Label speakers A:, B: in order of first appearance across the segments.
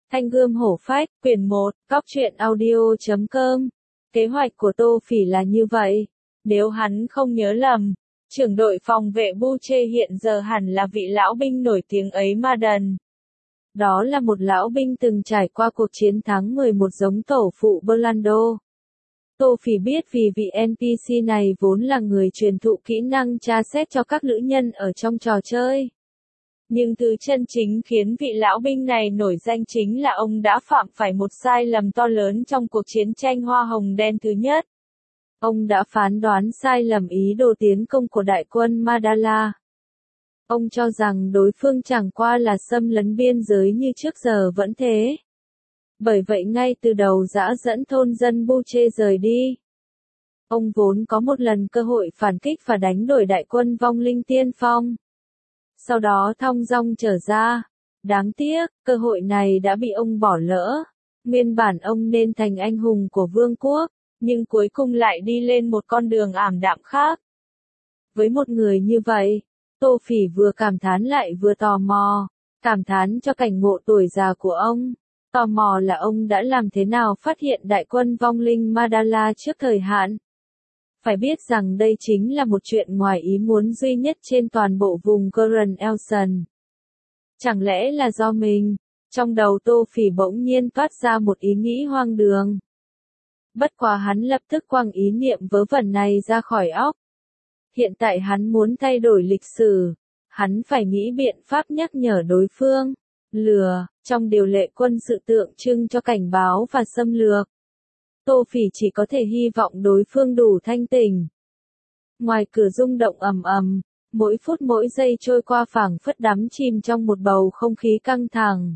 A: Thanh gươm hổ phách, quyển 1, góc truyện audio.com. Kế hoạch của Tô Phỉ là như vậy. Nếu hắn không nhớ lầm, trưởng đội phòng vệ Buche hiện giờ hẳn là vị lão binh nổi tiếng ấy Marden. Đó là một lão binh từng trải qua cuộc chiến thắng 11 giống tổ phụ Burlando. Tô Phỉ biết vì vị NPC này vốn là người truyền thụ kỹ năng tra xét cho các nữ nhân ở trong trò chơi. Nhưng thứ chân chính khiến vị lão binh này nổi danh chính là ông đã phạm phải một sai lầm to lớn trong cuộc chiến tranh Hoa Hồng Đen thứ nhất. Ông đã phán đoán sai lầm ý đồ tiến công của đại quân Madala. Ông cho rằng đối phương chẳng qua là xâm lấn biên giới như trước giờ vẫn thế. Bởi vậy ngay từ đầu đã dẫn thôn dân Buche rời đi. Ông vốn có một lần cơ hội phản kích và đánh đuổi đại quân vong linh tiên phong. Sau đó thong dong trở ra. Đáng tiếc, cơ hội này đã bị ông bỏ lỡ. Nguyên bản ông nên thành anh hùng của vương quốc, nhưng cuối cùng lại đi lên một con đường ảm đạm khác. Với một người như vậy, Tô Phỉ vừa cảm thán lại vừa tò mò. Cảm thán cho cảnh ngộ tuổi già của ông. Tò mò là ông đã làm thế nào phát hiện đại quân vong linh Madala trước thời hạn. Phải biết rằng đây chính là một chuyện ngoài ý muốn duy nhất trên toàn bộ vùng Current Elson. Chẳng lẽ là do mình? Trong đầu Tô Phỉ bỗng nhiên toát ra một ý nghĩ hoang đường. Bất quá hắn lập tức quăng ý niệm vớ vẩn này ra khỏi óc. Hiện tại hắn muốn thay đổi lịch sử. Hắn phải nghĩ biện pháp nhắc nhở đối phương. Lừa, trong điều lệ quân sự tượng trưng cho cảnh báo và xâm lược. Tô Phỉ chỉ có thể hy vọng đối phương đủ thanh tỉnh. Ngoài cửa rung động ầm ầm, mỗi phút mỗi giây trôi qua phảng phất đắm chìm trong một bầu không khí căng thẳng.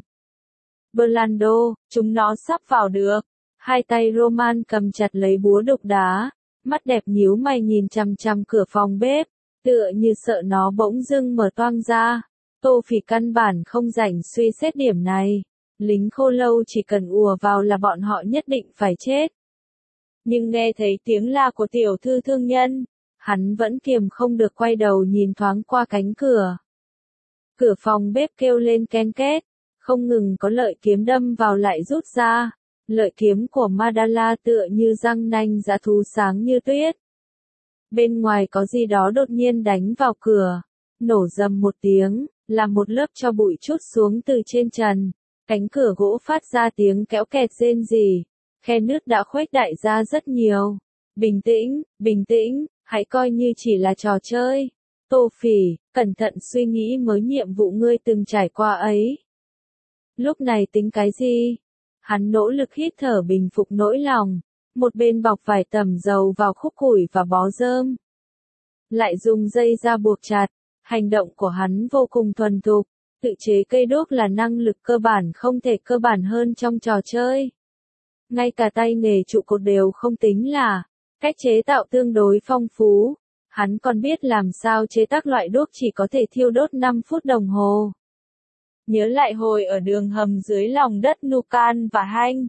A: Burlando, chúng nó sắp vào được. Hai tay Roman cầm chặt lấy búa đục đá, mắt đẹp nhíu mày nhìn chằm chằm cửa phòng bếp, tựa như sợ nó bỗng dưng mở toang ra. Tô Phỉ căn bản không rảnh suy xét điểm này. Lính khô lâu chỉ cần ùa vào là bọn họ nhất định phải chết. Nhưng nghe thấy tiếng la của tiểu thư thương nhân, hắn vẫn kiềm không được quay đầu nhìn thoáng qua cánh cửa. Cửa phòng bếp kêu lên ken két, không ngừng có lợi kiếm đâm vào lại rút ra. Lợi kiếm của Madala tựa như răng nanh dã thú sáng như tuyết. Bên ngoài có gì đó đột nhiên đánh vào cửa, nổ rầm một tiếng, làm một lớp tro bụi trút xuống từ trên trần. Cánh cửa gỗ phát ra tiếng kéo kẹt rên rỉ, khe nứt đã khuếch đại ra rất nhiều. Bình tĩnh, hãy coi như chỉ là trò chơi. Tô Phỉ, cẩn thận suy nghĩ mới nhiệm vụ ngươi từng trải qua ấy. Lúc này tính cái gì? Hắn nỗ lực hít thở bình phục nỗi lòng, một bên bọc vải tẩm dầu vào khúc củi và bó rơm. Lại dùng dây ra buộc chặt, hành động của hắn vô cùng thuần thục. Tự chế cây đuốc là năng lực cơ bản không thể cơ bản hơn trong trò chơi. Ngay cả tay nghề trụ cột đều không tính là, cách chế tạo tương đối phong phú. Hắn còn biết làm sao chế tác loại đuốc chỉ có thể thiêu đốt 5 phút đồng hồ. Nhớ lại hồi ở đường hầm dưới lòng đất Nukan và Hanh.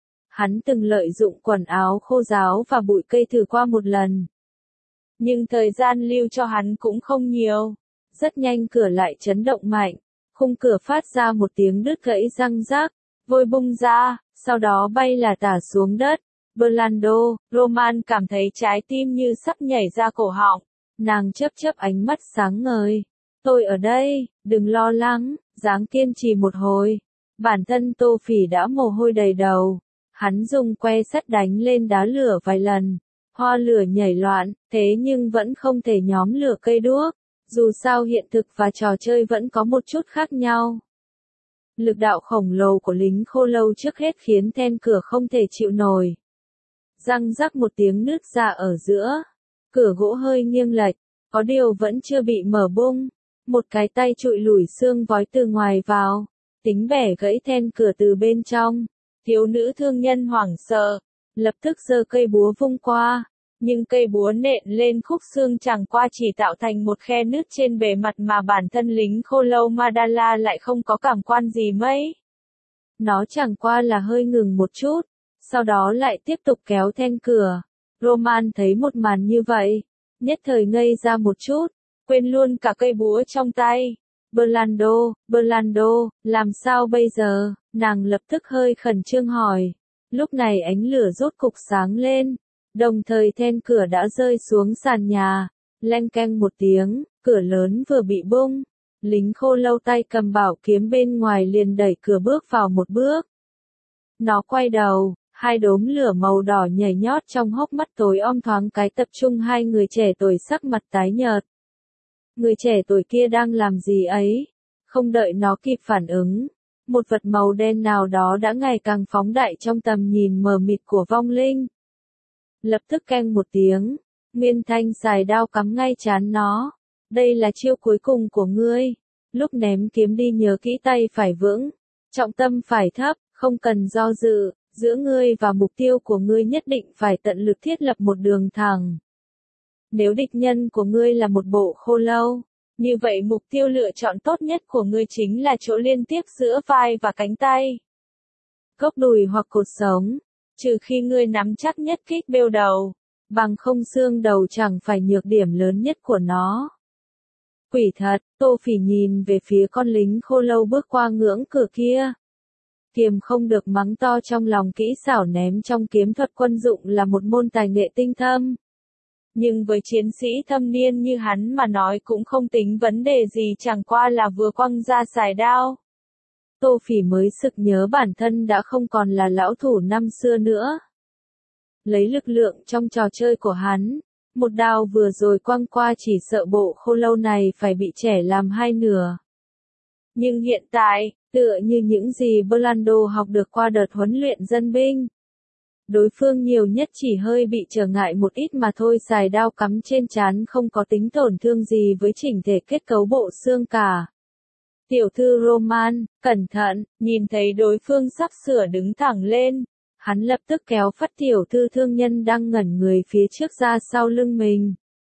A: Hắn từng lợi dụng quần áo khô ráo và bụi cây thử qua một lần. Nhưng thời gian lưu cho hắn cũng không nhiều. Rất nhanh cửa lại chấn động mạnh. Khung cửa phát ra một tiếng đứt gãy răng rác, vôi bung ra, sau đó bay là tả xuống đất. Burlando, Roman cảm thấy trái tim như sắp nhảy ra cổ họng. Nàng chớp ánh mắt sáng ngời. Tôi ở đây, đừng lo lắng, ráng kiên trì một hồi. Bản thân Tô Phỉ đã mồ hôi đầy đầu. Hắn dùng que sắt đánh lên đá lửa vài lần. Hoa lửa nhảy loạn, thế nhưng vẫn không thể nhóm lửa cây đuốc. Dù sao hiện thực và trò chơi vẫn có một chút khác nhau. Lực đạo khổng lồ của lính khô lâu trước hết khiến then cửa không thể chịu nổi. Răng rắc một tiếng nứt ra ở giữa. Cửa gỗ hơi nghiêng lệch, có điều vẫn chưa bị mở bung. Một cái tay trụi lủi xương vói từ ngoài vào, tính bẻ gãy then cửa từ bên trong. Thiếu nữ thương nhân hoảng sợ, lập tức giơ cây búa vung qua. Nhưng cây búa nện lên khúc xương chẳng qua chỉ tạo thành một khe nứt trên bề mặt mà bản thân lính khô lâu Madala lại không có cảm quan gì mấy. Nó chẳng qua là hơi ngừng một chút, sau đó lại tiếp tục kéo then cửa. Roman thấy một màn như vậy, nhất thời ngây ra một chút, quên luôn cả cây búa trong tay. Burlando, làm sao bây giờ? Nàng lập tức hơi khẩn trương hỏi. Lúc này ánh lửa rốt cục sáng lên, đồng thời then cửa đã rơi xuống sàn nhà, leng keng một tiếng, cửa lớn vừa bị bung. Lính khô lâu tay cầm bảo kiếm bên ngoài liền đẩy cửa bước vào một bước. Nó quay đầu, hai đốm lửa màu đỏ nhảy nhót trong hốc mắt tối om thoáng cái tập trung hai người trẻ tuổi sắc mặt tái nhợt. Người trẻ tuổi kia đang làm gì ấy? Không đợi nó kịp phản ứng, một vật màu đen nào đó đã ngày càng phóng đại trong tầm nhìn mờ mịt của vong linh. Lập tức keng một tiếng, Nguyên Thanh xài đao cắm ngay trán nó. Đây là chiêu cuối cùng của ngươi. Lúc ném kiếm đi nhớ kỹ tay phải vững, trọng tâm phải thấp, không cần do dự, giữa ngươi và mục tiêu của ngươi nhất định phải tận lực thiết lập một đường thẳng. Nếu địch nhân của ngươi là một bộ khô lâu, như vậy mục tiêu lựa chọn tốt nhất của ngươi chính là chỗ liên tiếp giữa vai và cánh tay, gốc đùi hoặc cột sống, trừ khi ngươi nắm chắc nhất kích bêu đầu, bằng không xương đầu chẳng phải nhược điểm lớn nhất của nó. Quỷ thật, Tô Phỉ nhìn về phía con lính khô lâu bước qua ngưỡng cửa kia. Kiềm không được mắng to trong lòng, kỹ xảo ném trong kiếm thuật quân dụng là một môn tài nghệ tinh thâm. Nhưng với chiến sĩ thâm niên như hắn mà nói cũng không tính vấn đề gì, chẳng qua là vừa quăng ra xài đao. Tô Phỉ mới sực nhớ bản thân đã không còn là lão thủ năm xưa nữa. Lấy lực lượng trong trò chơi của hắn, một đao vừa rồi quăng qua chỉ sợ bộ khô lâu này phải bị chẻ làm hai nửa. Nhưng hiện tại, tựa như những gì Blando học được qua đợt huấn luyện dân binh, đối phương nhiều nhất chỉ hơi bị trở ngại một ít mà thôi. Xài đao cắm trên trán không có tính tổn thương gì với chỉnh thể kết cấu bộ xương cả. Tiểu thư Roman, cẩn thận, nhìn thấy đối phương sắp sửa đứng thẳng lên, hắn lập tức kéo phắt tiểu thư thương nhân đang ngẩn người phía trước ra sau lưng mình.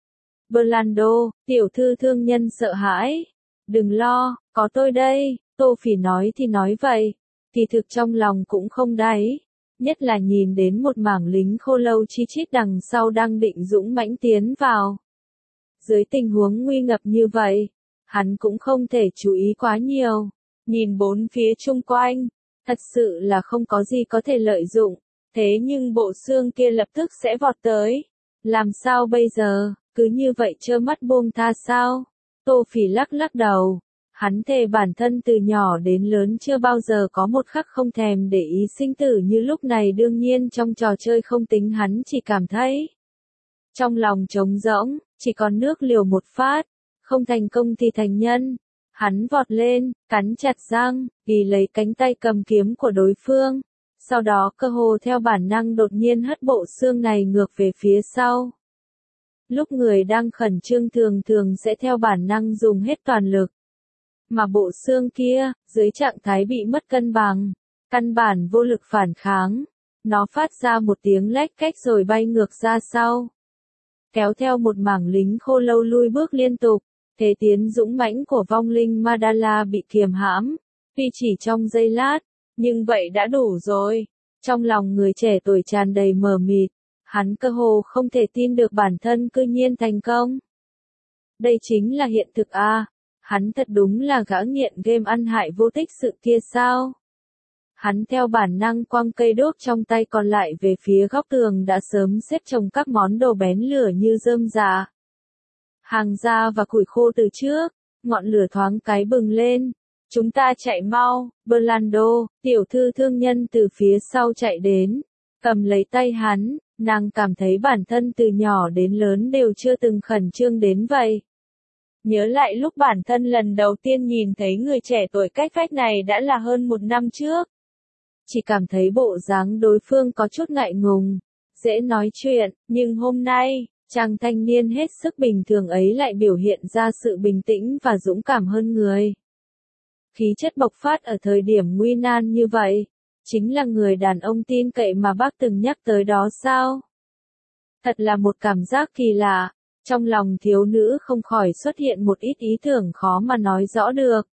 A: Blando, tiểu thư thương nhân sợ hãi. Đừng lo, có tôi đây. Tô Phỉ nói thì nói vậy, kỳ thực trong lòng cũng không đáy. Nhất là nhìn đến một mảng lính khô lâu chi chít đằng sau đang định dũng mãnh tiến vào. Dưới tình huống nguy ngập như vậy, hắn cũng không thể chú ý quá nhiều. Nhìn bốn phía chung quanh, thật sự là không có gì có thể lợi dụng. Thế nhưng bộ xương kia lập tức sẽ vọt tới. Làm sao bây giờ, cứ như vậy trơ mắt buông tha sao? Tô Phỉ lắc lắc đầu. Hắn thề bản thân từ nhỏ đến lớn chưa bao giờ có một khắc không thèm để ý sinh tử như lúc này. Đương nhiên trong trò chơi không tính, hắn chỉ cảm thấy trong lòng trống rỗng, chỉ còn nước liều một phát, không thành công thì thành nhân. Hắn vọt lên, cắn chặt răng, ghi lấy cánh tay cầm kiếm của đối phương, sau đó cơ hồ theo bản năng đột nhiên hất bộ xương này ngược về phía sau. Lúc người đang khẩn trương thường thường sẽ theo bản năng dùng hết toàn lực. Mà bộ xương kia, dưới trạng thái bị mất cân bằng, căn bản vô lực phản kháng, nó phát ra một tiếng lách cách rồi bay ngược ra sau. Kéo theo một mảng lính khô lâu lui bước liên tục, thế tiến dũng mãnh của vong linh Madala bị kiềm hãm, tuy chỉ trong giây lát, nhưng vậy đã đủ rồi. Trong lòng người trẻ tuổi tràn đầy mờ mịt, hắn cơ hồ không thể tin được bản thân cư nhiên thành công. Đây chính là hiện thực à? Hắn thật đúng là gã nghiện game ăn hại vô tích sự kia sao? Hắn theo bản năng quăng cây đốt trong tay còn lại về phía góc tường đã sớm xếp chồng các món đồ bén lửa như rơm rạ, hàng da và củi khô từ trước. Ngọn lửa thoáng cái bừng lên. Chúng ta chạy mau. Blando, tiểu thư thương nhân từ phía sau chạy đến, cầm lấy tay hắn. Nàng cảm thấy bản thân từ nhỏ đến lớn đều chưa từng khẩn trương đến vậy. Nhớ lại lúc bản thân lần đầu tiên nhìn thấy người trẻ tuổi cách vách này đã là hơn một năm trước. Chỉ cảm thấy bộ dáng đối phương có chút ngại ngùng, dễ nói chuyện, nhưng hôm nay, chàng thanh niên hết sức bình thường ấy lại biểu hiện ra sự bình tĩnh và dũng cảm hơn người. Khí chất bộc phát ở thời điểm nguy nan như vậy, chính là người đàn ông tin cậy mà bác từng nhắc tới đó sao? Thật là một cảm giác kỳ lạ. Trong lòng thiếu nữ không khỏi xuất hiện một ít ý tưởng khó mà nói rõ được.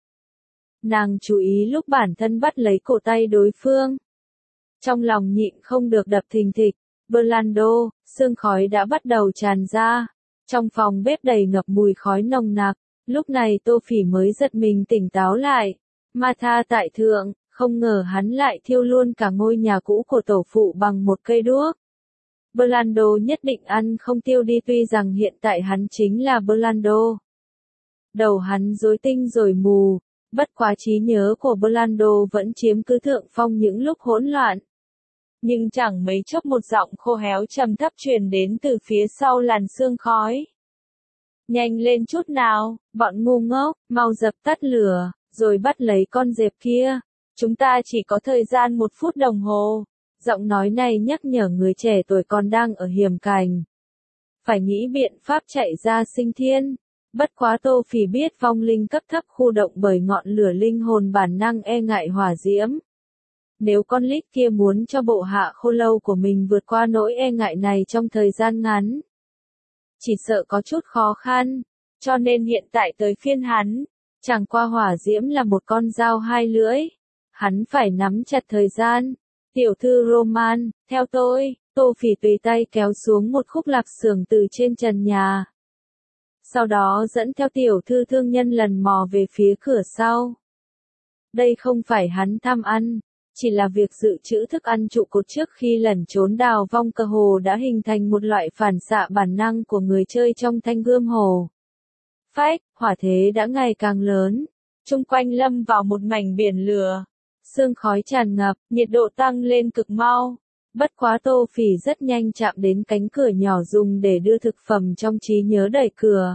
A: Nàng chú ý lúc bản thân bắt lấy cổ tay đối phương. Trong lòng nhịn không được đập thình thịch. Blando, sương khói đã bắt đầu tràn ra. Trong phòng bếp đầy ngập mùi khói nồng nặc. Lúc này Tô Phỉ mới giật mình tỉnh táo lại. Ma tha tại thượng, không ngờ hắn lại thiêu luôn cả ngôi nhà cũ của tổ phụ bằng một cây đuốc. Blando nhất định ăn không tiêu đi, tuy rằng hiện tại hắn chính là Blando. Đầu hắn rối tinh rồi mù, bất quá trí nhớ của Blando vẫn chiếm cứ thượng phong những lúc hỗn loạn. Nhưng chẳng mấy chốc một giọng khô héo trầm thấp truyền đến từ phía sau làn sương khói. Nhanh lên chút nào, bọn ngu ngốc, mau dập tắt lửa, rồi bắt lấy con dẹp kia. Chúng ta chỉ có thời gian 1 phút đồng hồ. Giọng nói này nhắc nhở người trẻ tuổi còn đang ở hiểm cảnh. Phải nghĩ biện pháp chạy ra sinh thiên. Bất quá Tô Phỉ biết vong linh cấp thấp khu động bởi ngọn lửa linh hồn bản năng e ngại hỏa diễm. Nếu con lít kia muốn cho bộ hạ khô lâu của mình vượt qua nỗi e ngại này trong thời gian ngắn, chỉ sợ có chút khó khăn, cho nên hiện tại tới phiên hắn. Chẳng qua hỏa diễm là một con dao hai lưỡi, hắn phải nắm chặt thời gian. Tiểu thư Roman, theo tôi. Tô Phỉ tùy tay kéo xuống một khúc lạp xưởng từ trên trần nhà. Sau đó dẫn theo tiểu thư thương nhân lần mò về phía cửa sau. Đây không phải hắn tham ăn, chỉ là việc dự trữ thức ăn trụ cột trước khi lẩn trốn đào vong cơ hồ đã hình thành một loại phản xạ bản năng của người chơi trong thanh gươm hồ. Phách, hỏa thế đã ngày càng lớn, chung quanh lâm vào một mảnh biển lửa. Sương khói tràn ngập, nhiệt độ tăng lên cực mau. Bất quá Tô Phỉ rất nhanh chạm đến cánh cửa nhỏ dùng để đưa thực phẩm trong trí nhớ đẩy cửa.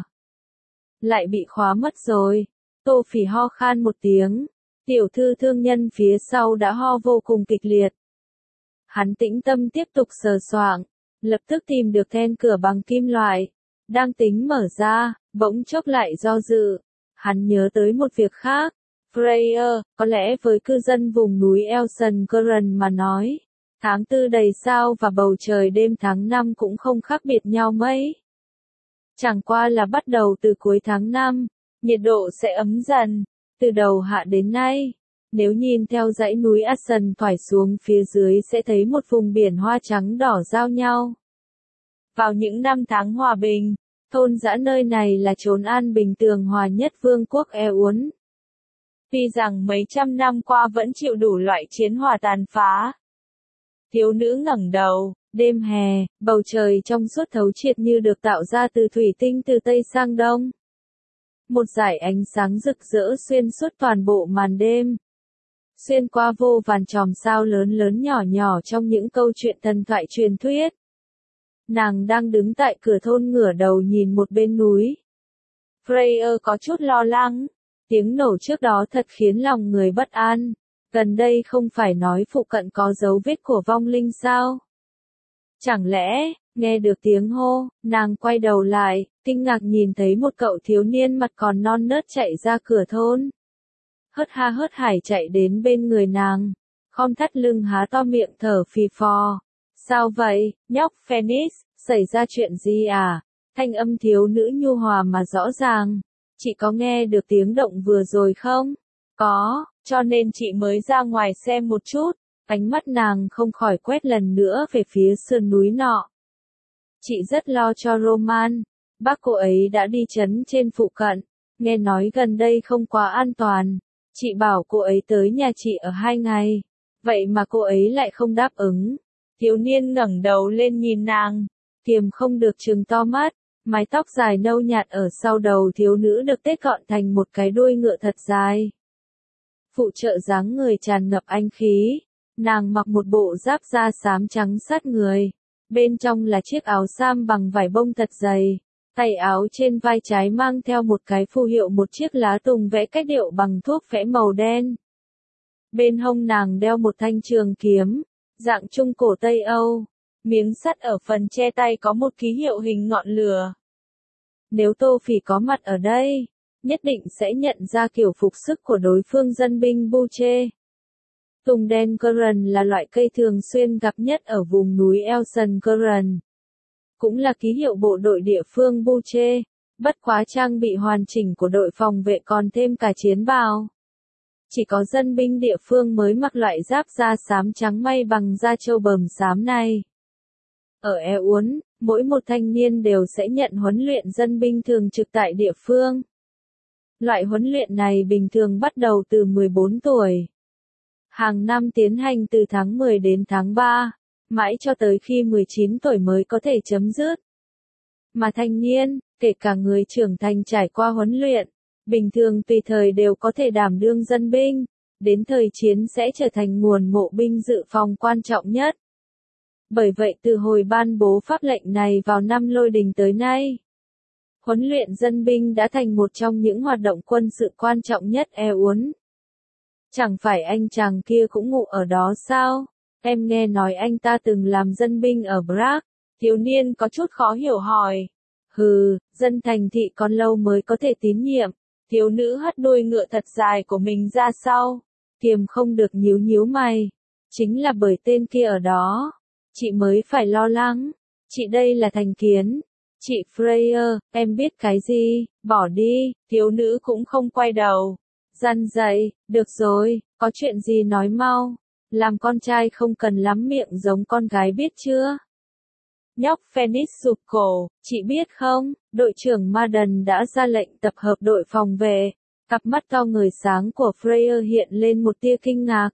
A: Lại bị khóa mất rồi. Tô Phỉ ho khan một tiếng. Tiểu thư thương nhân phía sau đã ho vô cùng kịch liệt. Hắn tĩnh tâm tiếp tục sờ soạng, lập tức tìm được then cửa bằng kim loại. Đang tính mở ra, bỗng chốc lại do dự. Hắn nhớ tới một việc khác. Freya, có lẽ với cư dân vùng núi Elson Curran mà nói, tháng 4 đầy sao và bầu trời đêm tháng 5 cũng không khác biệt nhau mấy. Chẳng qua là bắt đầu từ cuối tháng 5, nhiệt độ sẽ ấm dần, từ đầu hạ đến nay. Nếu nhìn theo dãy núi Ashen thoải xuống phía dưới sẽ thấy một vùng biển hoa trắng đỏ giao nhau. Vào những năm tháng hòa bình, thôn dã nơi này là chốn an bình tường hòa nhất vương quốc Eun. Tuy rằng mấy trăm năm qua vẫn chịu đủ loại chiến hỏa tàn phá. Thiếu nữ ngẩng đầu, đêm hè, bầu trời trong suốt thấu triệt như được tạo ra từ thủy tinh từ Tây sang Đông. Một dải ánh sáng rực rỡ xuyên suốt toàn bộ màn đêm. Xuyên qua vô vàn chòm sao lớn lớn nhỏ nhỏ trong những câu chuyện thần thoại truyền thuyết. Nàng đang đứng tại cửa thôn ngửa đầu nhìn một bên núi. Freya có chút lo lắng. Tiếng nổ trước đó thật khiến lòng người bất an. Gần đây không phải nói phụ cận có dấu vết của vong linh sao? Chẳng lẽ, nghe được tiếng hô, nàng quay đầu lại, kinh ngạc nhìn thấy một cậu thiếu niên mặt còn non nớt chạy ra cửa thôn. Hớt ha hớt hải chạy đến bên người nàng, khom thắt lưng há to miệng thở phì phò. Sao vậy, nhóc Phoenix, xảy ra chuyện gì à? Thanh âm thiếu nữ nhu hòa mà rõ ràng. Chị có nghe được tiếng động vừa rồi không? Có, cho nên chị mới ra ngoài xem một chút. Ánh mắt nàng không khỏi quét lần nữa về phía sườn núi nọ. Chị rất lo cho Roman. Bác cô ấy đã đi trấn trên phụ cận. Nghe nói gần đây không quá an toàn. Chị bảo cô ấy tới nhà chị ở 2 ngày. Vậy mà cô ấy lại không đáp ứng. Thiếu niên ngẩng đầu lên nhìn nàng. Kiềm không được trừng to mắt. Mái tóc dài nâu nhạt ở sau đầu thiếu nữ được tết gọn thành một cái đuôi ngựa thật dài. Phụ trợ dáng người tràn ngập anh khí. Nàng mặc một bộ giáp da xám trắng sát người. Bên trong là chiếc áo sam bằng vải bông thật dày. Tay áo trên vai trái mang theo một cái phù hiệu, một chiếc lá tùng vẽ cách điệu bằng thuốc vẽ màu đen. Bên hông nàng đeo một thanh trường kiếm, dạng trung cổ Tây Âu. Miếng sắt ở phần che tay có một ký hiệu hình ngọn lửa. Nếu Tô Phỉ có mặt ở đây, nhất định sẽ nhận ra kiểu phục sức của đối phương dân binh Buche. Tùng đen Curran là loại cây thường xuyên gặp nhất ở vùng núi Elson Curran. Cũng là ký hiệu bộ đội địa phương Buche, bất quá trang bị hoàn chỉnh của đội phòng vệ còn thêm cả chiến bào. Chỉ có dân binh địa phương mới mặc loại giáp da xám trắng may bằng da trâu bờm xám này. Ở Eun, mỗi một thanh niên đều sẽ nhận huấn luyện dân binh thường trực tại địa phương. Loại huấn luyện này bình thường bắt đầu từ 14 tuổi. hàng năm tiến hành từ tháng 10 đến tháng 3, mãi cho tới khi 19 tuổi mới có thể chấm dứt. Mà thanh niên, kể cả người trưởng thành trải qua huấn luyện, bình thường tùy thời đều có thể đảm đương dân binh, đến thời chiến sẽ trở thành nguồn mộ binh dự phòng quan trọng nhất. Bởi vậy từ hồi ban bố pháp lệnh này vào năm Lôi Đình tới nay, huấn luyện dân binh đã thành một trong những hoạt động quân sự quan trọng nhất Uốn. Chẳng phải anh chàng kia cũng ngụ ở đó sao? Em nghe nói anh ta từng làm dân binh ở Prague. Thiếu niên có chút khó hiểu hỏi. Hừ, dân thành thị còn lâu mới có thể tín nhiệm. Thiếu nữ hất đuôi ngựa thật dài của mình ra sau. Kiềm không được nhíu nhíu mày. Chính là bởi tên kia ở đó. Chị mới phải lo lắng. Chị đây là thành kiến. Chị Freya, em biết cái gì? Bỏ đi. Thiếu nữ cũng không quay đầu. Răn dậy, được rồi, có chuyện gì nói mau. Làm con trai không cần lắm miệng giống con gái biết chưa? Nhóc Phoenix rụt cổ, chị biết không, đội trưởng Madden đã ra lệnh tập hợp đội phòng vệ. Cặp mắt to ngời sáng của Freya hiện lên một tia kinh ngạc.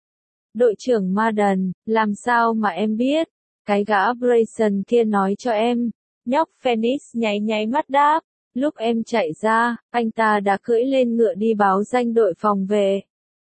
A: Đội trưởng Madden, làm sao mà em biết? Cái gã Brayson kia nói cho em. Nhóc Phoenix nháy nháy mắt đáp. Lúc em chạy ra, anh ta đã cưỡi lên ngựa đi báo danh đội phòng vệ.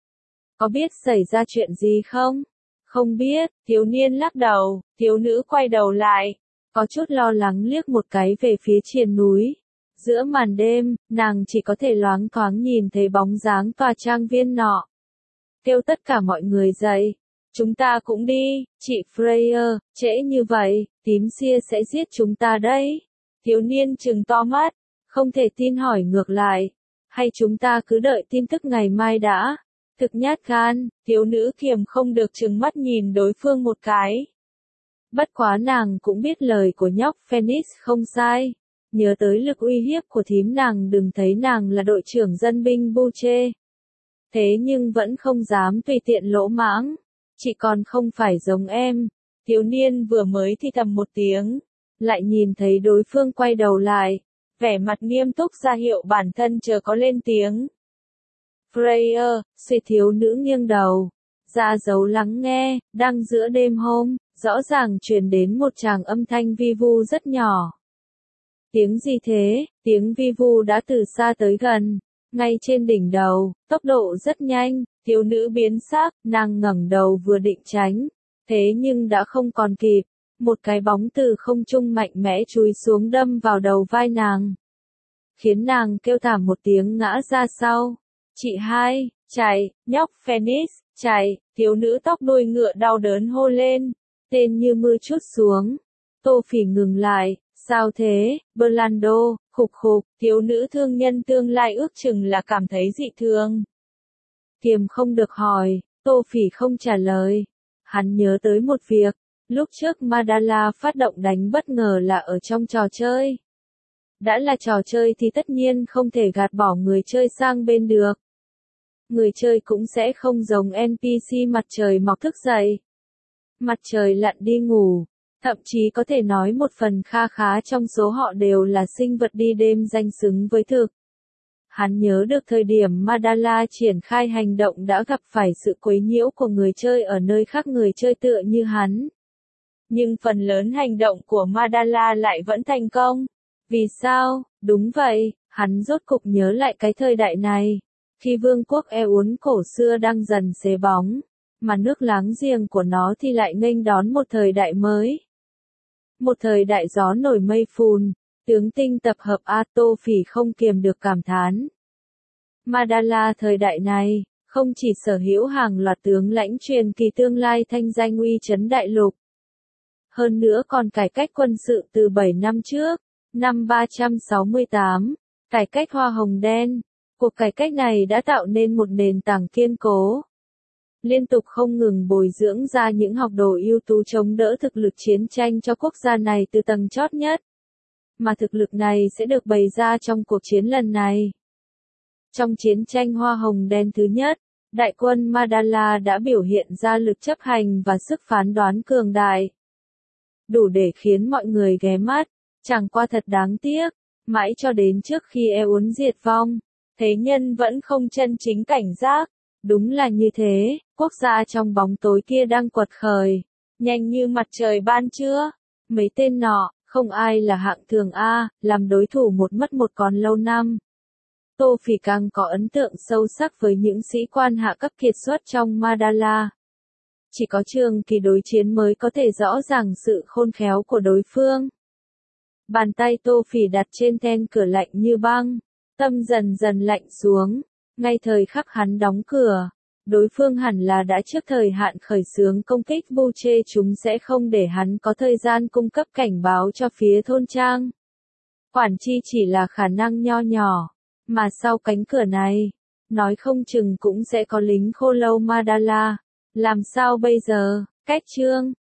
A: Có biết xảy ra chuyện gì không? Không biết, thiếu niên lắc đầu, thiếu nữ quay đầu lại, có chút lo lắng liếc một cái về phía triền núi. Giữa màn đêm, nàng chỉ có thể loáng thoáng nhìn thấy bóng dáng tòa trang viên nọ. Kêu tất cả mọi người dậy. Chúng ta cũng đi, chị Freya, trễ như vậy, tím xia sẽ giết chúng ta đấy. Thiếu niên trừng to mắt, không thể tin hỏi ngược lại. Hay chúng ta cứ đợi tin tức ngày mai đã. Thực nhát gan, thiếu nữ kiềm không được trừng mắt nhìn đối phương một cái. Bất quá nàng cũng biết lời của nhóc Phoenix không sai. Nhớ tới lực uy hiếp của thím nàng đừng thấy nàng là đội trưởng dân binh Buche. Thế nhưng vẫn không dám tùy tiện lỗ mãng. Chị còn không phải giống em. Thiếu niên vừa mới thì thầm một tiếng. Lại nhìn thấy đối phương quay đầu lại. Vẻ mặt nghiêm túc ra hiệu bản thân chờ có lên tiếng. Freya, suy thiếu nữ nghiêng đầu. Ra dấu lắng nghe, đang giữa đêm hôm, rõ ràng truyền đến một tràng âm thanh vi vu rất nhỏ. Tiếng gì thế? Tiếng vi vu đã từ xa tới gần. Ngay trên đỉnh đầu, tốc độ rất nhanh, thiếu nữ biến sắc, nàng ngẩng đầu vừa định tránh. Thế nhưng đã không còn kịp. Một cái bóng từ không trung mạnh mẽ chúi xuống đâm vào đầu vai nàng. Khiến nàng kêu thảm một tiếng ngã ra sau. Chị hai, chạy, nhóc Phoenix, chạy, thiếu nữ tóc đuôi ngựa đau đớn hô lên. Tên như mưa trút xuống. Tô Phỉ ngừng lại, sao thế, Berlando, khục khục, thiếu nữ thương nhân tương lai ước chừng là cảm thấy dị thường. Kiềm không được hỏi, Tô Phỉ không trả lời. Hắn nhớ tới một việc, lúc trước Madala phát động đánh bất ngờ là ở trong trò chơi. Đã là trò chơi thì tất nhiên không thể gạt bỏ người chơi sang bên được. Người chơi cũng sẽ không giống NPC mặt trời mọc thức dậy. Mặt trời lặn đi ngủ. Thậm chí có thể nói một phần kha khá trong số họ đều là sinh vật đi đêm danh xứng với thực. Hắn nhớ được thời điểm Madala triển khai hành động đã gặp phải sự quấy nhiễu của người chơi ở nơi khác người chơi tựa như hắn. Nhưng phần lớn hành động của Madala lại vẫn thành công. Vì sao? Đúng vậy, hắn rốt cục nhớ lại cái thời đại này. Khi vương quốc Uốn cổ xưa đang dần xế bóng, mà nước láng giềng của nó thì lại nghênh đón một thời đại mới. Một thời đại gió nổi mây phùn, tướng tinh tập hợp Tô Phỉ không kiềm được cảm thán. Madala thời đại này, không chỉ sở hữu hàng loạt tướng lãnh truyền kỳ tương lai thanh danh uy chấn đại lục. Hơn nữa còn cải cách quân sự từ 7 năm trước, năm 368, cải cách hoa hồng đen. Cuộc cải cách này đã tạo nên một nền tảng kiên cố. Liên tục không ngừng bồi dưỡng ra những học đồ ưu tú chống đỡ thực lực chiến tranh cho quốc gia này từ tầng chót nhất. Mà thực lực này sẽ được bày ra trong cuộc chiến lần này. Trong chiến tranh hoa hồng đen thứ nhất, đại quân Madala đã biểu hiện ra lực chấp hành và sức phán đoán cường đại. Đủ để khiến mọi người ghé mắt, chẳng qua thật đáng tiếc, mãi cho đến trước khi Uốn diệt vong, thế nhân vẫn không chân chính cảnh giác. Đúng là như thế, quốc gia trong bóng tối kia đang quật khởi, nhanh như mặt trời ban trưa. Mấy tên nọ, không ai là hạng thường a, làm đối thủ một mất một còn lâu năm. Tô Phỉ càng có ấn tượng sâu sắc với những sĩ quan hạ cấp kiệt xuất trong Mandala. Chỉ có Trường Kỳ đối chiến mới có thể rõ ràng sự khôn khéo của đối phương. Bàn tay Tô Phỉ đặt trên then cửa lạnh như băng, tâm dần dần lạnh xuống. Ngay thời khắc hắn đóng cửa, đối phương hẳn là đã trước thời hạn khởi xướng công kích Buche, chúng sẽ không để hắn có thời gian cung cấp cảnh báo cho phía thôn trang. Quản chi chỉ là khả năng nho nhỏ, mà sau cánh cửa này, nói không chừng cũng sẽ có lính khô lâu Mandala. Làm sao bây giờ? Cách chương